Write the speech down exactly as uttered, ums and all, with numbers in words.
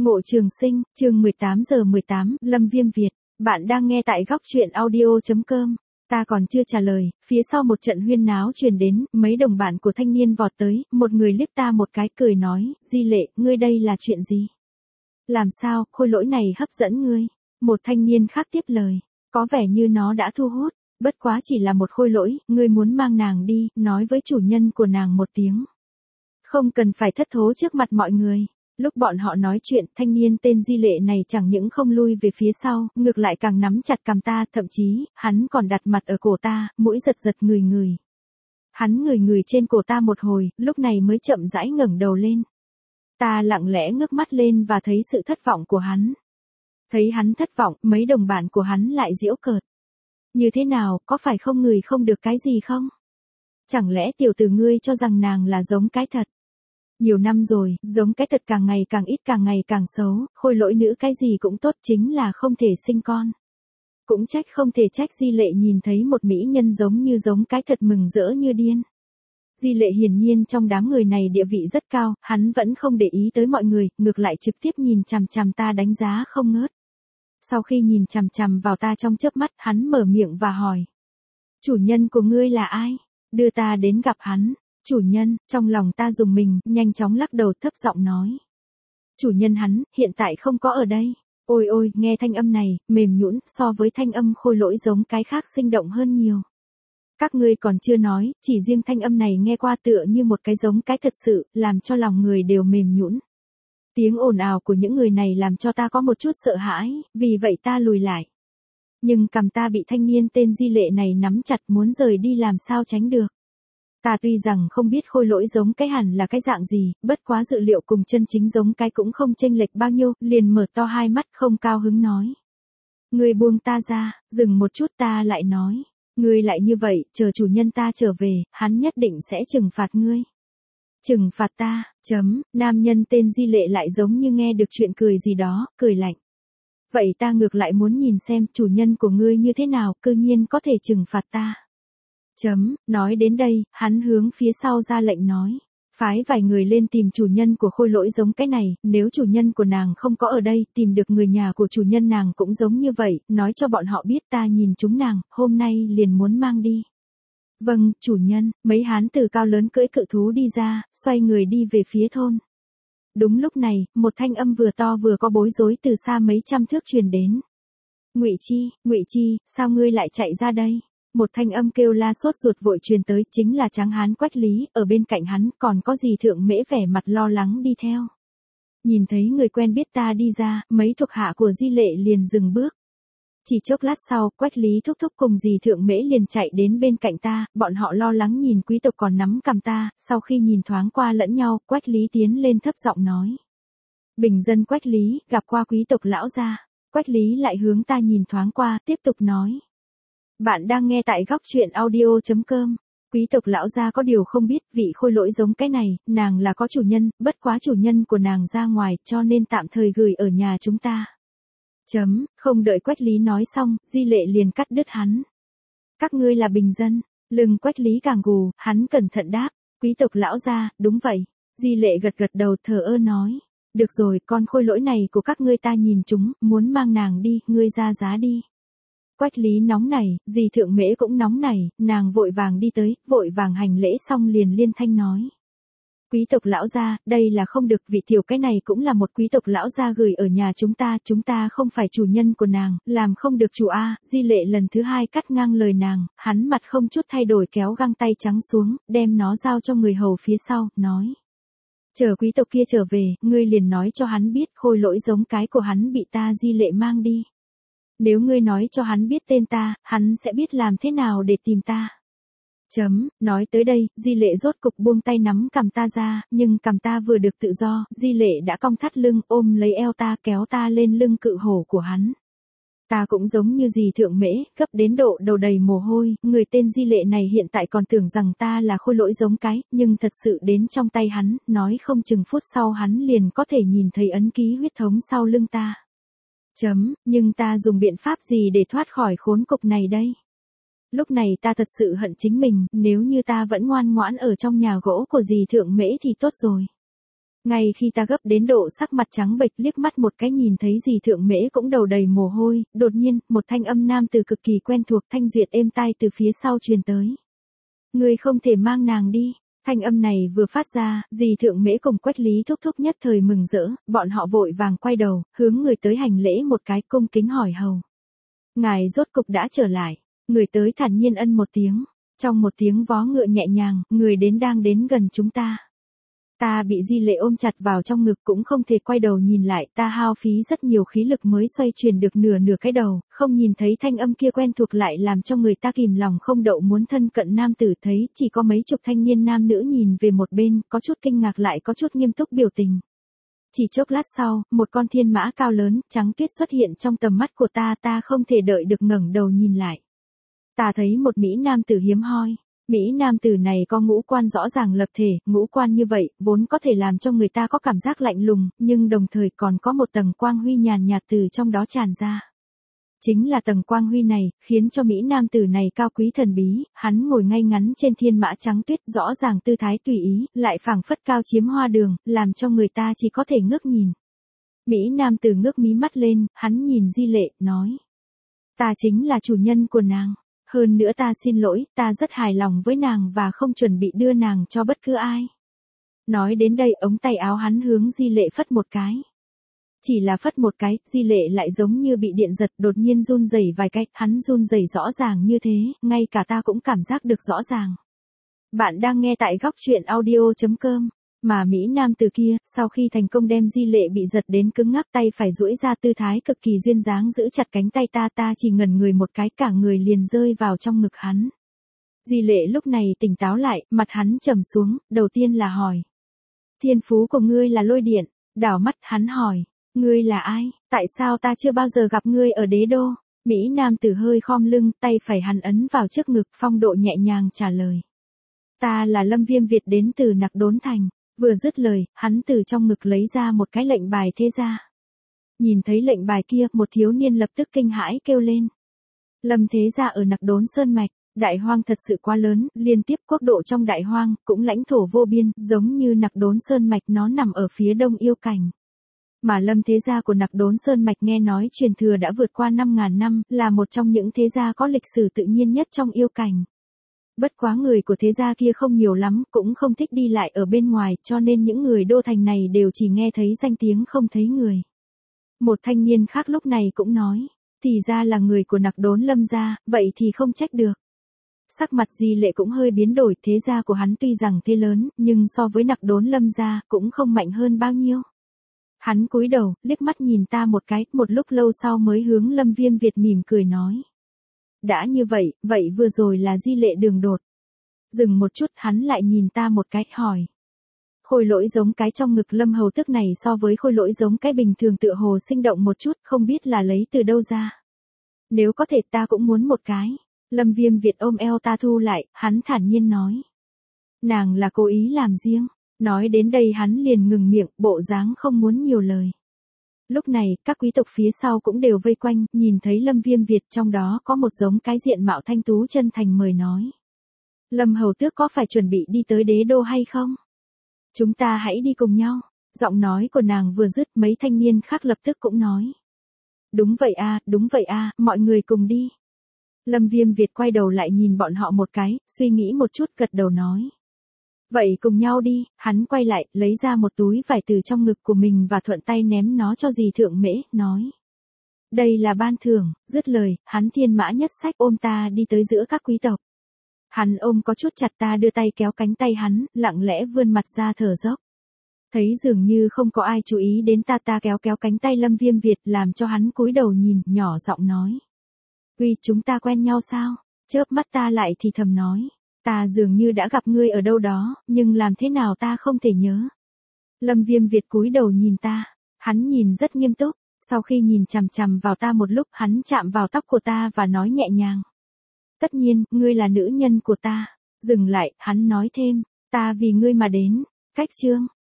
Ngộ Trường Sinh, chương mười tám giờ mười tám, Lâm Viêm Việt. Bạn đang nghe tại góc truyện audio.com. Ta còn chưa trả lời, phía sau một trận huyên náo truyền đến, mấy đồng bạn của thanh niên vọt tới, một người liếc ta một cái cười nói, Di Lệ, ngươi đây là chuyện gì? Làm sao, khôi lỗi này hấp dẫn ngươi? Một thanh niên khác tiếp lời, có vẻ như nó đã thu hút, bất quá chỉ là một khôi lỗi, ngươi muốn mang nàng đi, nói với chủ nhân của nàng một tiếng. Không cần phải thất thố trước mặt mọi người. Lúc bọn họ nói chuyện, thanh niên tên Di Lệ này chẳng những không lui về phía sau, ngược lại càng nắm chặt cằm ta, thậm chí, hắn còn đặt mặt ở cổ ta, mũi giật giật người người. Hắn người người trên cổ ta một hồi, lúc này mới chậm rãi ngẩng đầu lên. Ta lặng lẽ ngước mắt lên và thấy sự thất vọng của hắn. Thấy hắn thất vọng, mấy đồng bạn của hắn lại giễu cợt. Như thế nào, có phải không người không được cái gì không? Chẳng lẽ tiểu tử ngươi cho rằng nàng là giống cái thật? Nhiều năm rồi, giống cái thật càng ngày càng ít càng ngày càng xấu, khôi lỗi nữ cái gì cũng tốt chính là không thể sinh con. Cũng trách không thể trách Di Lệ nhìn thấy một mỹ nhân giống như giống cái thật mừng rỡ như điên. Di Lệ hiển nhiên trong đám người này địa vị rất cao, hắn vẫn không để ý tới mọi người, ngược lại trực tiếp nhìn chằm chằm ta đánh giá không ngớt. Sau khi nhìn chằm chằm vào ta trong chớp mắt, hắn mở miệng và hỏi. Chủ nhân của ngươi là ai? Đưa ta đến gặp hắn. Chủ nhân, trong lòng ta rùng mình, nhanh chóng lắc đầu thấp giọng nói. Chủ nhân hắn, hiện tại không có ở đây. Ôi ôi, nghe thanh âm này, mềm nhũn so với thanh âm khôi lỗi giống cái khác sinh động hơn nhiều. Các ngươi còn chưa nói, chỉ riêng thanh âm này nghe qua tựa như một cái giống cái thật sự, làm cho lòng người đều mềm nhũn. Tiếng ồn ào của những người này làm cho ta có một chút sợ hãi, vì vậy ta lùi lại. Nhưng cằm ta bị thanh niên tên Di Lệ này nắm chặt muốn rời đi làm sao tránh được. Ta tuy rằng không biết khôi lỗi giống cái hẳn là cái dạng gì, bất quá dự liệu cùng chân chính giống cái cũng không chênh lệch bao nhiêu, liền mở to hai mắt không cao hứng nói. Ngươi buông ta ra, dừng một chút ta lại nói. Ngươi lại như vậy, chờ chủ nhân ta trở về, hắn nhất định sẽ trừng phạt ngươi. Trừng phạt ta, chấm, nam nhân tên Di Lệ lại giống như nghe được chuyện cười gì đó, cười lạnh. Vậy ta ngược lại muốn nhìn xem chủ nhân của ngươi như thế nào, cư nhiên có thể trừng phạt ta. Chấm, nói đến đây, hắn hướng phía sau ra lệnh nói. Phái vài người lên tìm chủ nhân của khôi lỗi giống cái này, nếu chủ nhân của nàng không có ở đây, tìm được người nhà của chủ nhân nàng cũng giống như vậy, nói cho bọn họ biết ta nhìn chúng nàng, hôm nay liền muốn mang đi. Vâng, chủ nhân, mấy hán tử cao lớn cưỡi cự thú đi ra, xoay người đi về phía thôn. Đúng lúc này, một thanh âm vừa to vừa có bối rối từ xa mấy trăm thước truyền đến. Ngụy Chi, Ngụy Chi, sao ngươi lại chạy ra đây? Một thanh âm kêu la sốt ruột vội truyền tới, chính là tráng hán Quách Lý, ở bên cạnh hắn còn có Dì Thượng Mễ vẻ mặt lo lắng đi theo. Nhìn thấy người quen biết ta đi ra, mấy thuộc hạ của Di Lệ liền dừng bước. Chỉ chốc lát sau, Quách Lý thúc thúc cùng Dì Thượng Mễ liền chạy đến bên cạnh ta, bọn họ lo lắng nhìn quý tộc còn nắm cằm ta, sau khi nhìn thoáng qua lẫn nhau, Quách Lý tiến lên thấp giọng nói. Bình dân Quách Lý, gặp qua quý tộc lão gia. Quách Lý lại hướng ta nhìn thoáng qua, tiếp tục nói. Bạn đang nghe tại góc truyện audio.com. Quý tộc lão gia có điều không biết, vị khôi lỗi giống cái này, nàng là có chủ nhân, bất quá chủ nhân của nàng ra ngoài, cho nên tạm thời gửi ở nhà chúng ta. Chấm, không đợi Quách Lý nói xong, Di Lệ liền cắt đứt hắn. Các ngươi là bình dân, lưng Quách Lý càng gù, hắn cẩn thận đáp, quý tộc lão gia, đúng vậy. Di Lệ gật gật đầu thờ ơ nói, được rồi, con khôi lỗi này của các ngươi ta nhìn chúng, muốn mang nàng đi, ngươi ra giá đi. Quách Lý nóng nảy, Dì Thượng Mễ cũng nóng nảy, nàng vội vàng đi tới, vội vàng hành lễ xong liền liên thanh nói. Quý tộc lão gia, đây là không được, vị tiểu cái này cũng là một quý tộc lão gia gửi ở nhà chúng ta, chúng ta không phải chủ nhân của nàng, làm không được chủ a. Di Lệ lần thứ hai cắt ngang lời nàng, hắn mặt không chút thay đổi kéo găng tay trắng xuống, đem nó giao cho người hầu phía sau, nói. Chờ quý tộc kia trở về, ngươi liền nói cho hắn biết khôi lỗi giống cái của hắn bị ta Di Lệ mang đi. Nếu ngươi nói cho hắn biết tên ta, hắn sẽ biết làm thế nào để tìm ta. Chấm, nói tới đây, Di Lệ rốt cục buông tay nắm cầm ta ra, nhưng cầm ta vừa được tự do, Di Lệ đã cong thắt lưng, ôm lấy eo ta kéo ta lên lưng cự hổ của hắn. Ta cũng giống như Dì Thượng Mễ, gấp đến độ đầu đầy mồ hôi, người tên Di Lệ này hiện tại còn tưởng rằng ta là khôi lỗi giống cái, nhưng thật sự đến trong tay hắn, nói không chừng phút sau hắn liền có thể nhìn thấy ấn ký huyết thống sau lưng ta. Chấm, nhưng ta dùng biện pháp gì để thoát khỏi khốn cục này đây? Lúc này ta thật sự hận chính mình, nếu như ta vẫn ngoan ngoãn ở trong nhà gỗ của Dì Thượng Mễ thì tốt rồi. Ngay khi ta gấp đến độ sắc mặt trắng bệch liếc mắt một cái nhìn thấy dì Thượng Mễ cũng đầu đầy mồ hôi, đột nhiên, một thanh âm nam từ cực kỳ quen thuộc thanh duyệt êm tai từ phía sau truyền tới. Ngươi không thể mang nàng đi. Thanh âm này vừa phát ra, dì Thượng Mễ cùng Quách Lý thúc thúc nhất thời mừng rỡ, bọn họ vội vàng quay đầu, hướng người tới hành lễ một cái cung kính hỏi hầu. Ngài rốt cục đã trở lại, người tới thản nhiên ân một tiếng, trong một tiếng vó ngựa nhẹ nhàng, người đến đang đến gần chúng ta. Ta bị Di Lệ ôm chặt vào trong ngực cũng không thể quay đầu nhìn lại, ta hao phí rất nhiều khí lực mới xoay chuyển được nửa nửa cái đầu, không nhìn thấy thanh âm kia quen thuộc lại làm cho người ta kìm lòng không đậu muốn thân cận nam tử, thấy chỉ có mấy chục thanh niên nam nữ nhìn về một bên, có chút kinh ngạc lại có chút nghiêm túc biểu tình. Chỉ chốc lát sau, một con thiên mã cao lớn, trắng tuyết xuất hiện trong tầm mắt của ta, ta không thể đợi được ngẩng đầu nhìn lại. Ta thấy một Mỹ nam tử hiếm hoi. Mỹ nam tử này có ngũ quan rõ ràng lập thể, ngũ quan như vậy, vốn có thể làm cho người ta có cảm giác lạnh lùng, nhưng đồng thời còn có một tầng quang huy nhàn nhạt từ trong đó tràn ra. Chính là tầng quang huy này, khiến cho Mỹ nam tử này cao quý thần bí, hắn ngồi ngay ngắn trên thiên mã trắng tuyết rõ ràng tư thái tùy ý, lại phảng phất cao chiếm hoa đường, làm cho người ta chỉ có thể ngước nhìn. Mỹ nam tử ngước mí mắt lên, hắn nhìn Di Lệ, nói. Ta chính là chủ nhân của nàng. Hơn nữa ta xin lỗi, ta rất hài lòng với nàng và không chuẩn bị đưa nàng cho bất cứ ai. Nói đến đây ống tay áo hắn hướng Di Lệ phất một cái. Chỉ là phất một cái, Di Lệ lại giống như bị điện giật đột nhiên run rẩy vài cái, hắn run rẩy rõ ràng như thế, ngay cả ta cũng cảm giác được rõ ràng. Bạn đang nghe tại góc truyện audio chấm com. Mà Mỹ nam từ kia, sau khi thành công đem Di Lệ bị giật đến cứng ngắc tay phải duỗi ra tư thái cực kỳ duyên dáng giữ chặt cánh tay ta ta chỉ ngẩn người một cái cả người liền rơi vào trong ngực hắn. Di Lệ lúc này tỉnh táo lại, mặt hắn trầm xuống, đầu tiên là hỏi. Thiên phú của ngươi là lôi điện, đảo mắt hắn hỏi. Ngươi là ai, tại sao ta chưa bao giờ gặp ngươi ở đế đô? Mỹ nam tử hơi khom lưng, tay phải hắn ấn vào trước ngực phong độ nhẹ nhàng trả lời. Ta là Lâm Viêm Việt đến từ Nặc Đốn Thành. Vừa dứt lời, hắn từ trong ngực lấy ra một cái lệnh bài thế gia. Nhìn thấy lệnh bài kia, một thiếu niên lập tức kinh hãi kêu lên. Lâm thế gia ở Nặc Đốn Sơn Mạch, đại hoang thật sự quá lớn, liên tiếp quốc độ trong đại hoang, cũng lãnh thổ vô biên, giống như Nặc Đốn Sơn Mạch nó nằm ở phía đông yêu cảnh. Mà Lâm thế gia của Nặc Đốn Sơn Mạch nghe nói truyền thừa đã vượt qua năm ngàn năm, là một trong những thế gia có lịch sử tự nhiên nhất trong yêu cảnh. Bất quá người của thế gia kia không nhiều lắm, cũng không thích đi lại ở bên ngoài, cho nên những người đô thành này đều chỉ nghe thấy danh tiếng không thấy người. Một thanh niên khác lúc này cũng nói, thì ra là người của Nặc Đốn Lâm gia, vậy thì không trách được. Sắc mặt Di Lệ cũng hơi biến đổi, thế gia của hắn tuy rằng thế lớn, nhưng so với Nặc Đốn Lâm gia, cũng không mạnh hơn bao nhiêu. Hắn cúi đầu, liếc mắt nhìn ta một cái, một lúc lâu sau mới hướng Lâm Viêm Việt mỉm cười nói. Đã như vậy, vậy vừa rồi là Di Lệ đường đột. Dừng một chút hắn lại nhìn ta một cái, hỏi. Khôi lỗi giống cái trong ngực Lâm hầu tức này so với khôi lỗi giống cái bình thường tựa hồ sinh động một chút, không biết là lấy từ đâu ra. Nếu có thể ta cũng muốn một cái. Lâm Viêm Việt ôm eo ta thu lại, hắn thản nhiên nói. Nàng là cố ý làm riêng. Nói đến đây hắn liền ngừng miệng, bộ dáng không muốn nhiều lời. Lúc này, các quý tộc phía sau cũng đều vây quanh, nhìn thấy Lâm Viêm Việt trong đó có một giống cái diện mạo thanh tú chân thành mời nói. Lâm hầu tước có phải chuẩn bị đi tới đế đô hay không? Chúng ta hãy đi cùng nhau. Giọng nói của nàng vừa dứt mấy thanh niên khác lập tức cũng nói. Đúng vậy a, đúng vậy a, mọi người cùng đi. Lâm Viêm Việt quay đầu lại nhìn bọn họ một cái, suy nghĩ một chút gật đầu nói. Vậy cùng nhau đi, hắn quay lại, lấy ra một túi vải từ trong ngực của mình và thuận tay ném nó cho dì Thượng Mễ, nói. Đây là ban thưởng, dứt lời, hắn thiên mã nhất sách ôm ta đi tới giữa các quý tộc. Hắn ôm có chút chặt ta đưa tay kéo cánh tay hắn, lặng lẽ vươn mặt ra thở dốc. Thấy dường như không có ai chú ý đến ta ta kéo kéo cánh tay Lâm Viêm Việt làm cho hắn cúi đầu nhìn, nhỏ giọng nói. Uy, chúng ta quen nhau sao? Chớp mắt ta lại thì thầm nói. Ta dường như đã gặp ngươi ở đâu đó, nhưng làm thế nào ta không thể nhớ. Lâm Viêm Việt cúi đầu nhìn ta, hắn nhìn rất nghiêm túc, sau khi nhìn chằm chằm vào ta một lúc hắn chạm vào tóc của ta và nói nhẹ nhàng. Tất nhiên, ngươi là nữ nhân của ta. Dừng lại, hắn nói thêm, ta vì ngươi mà đến. Cách chương,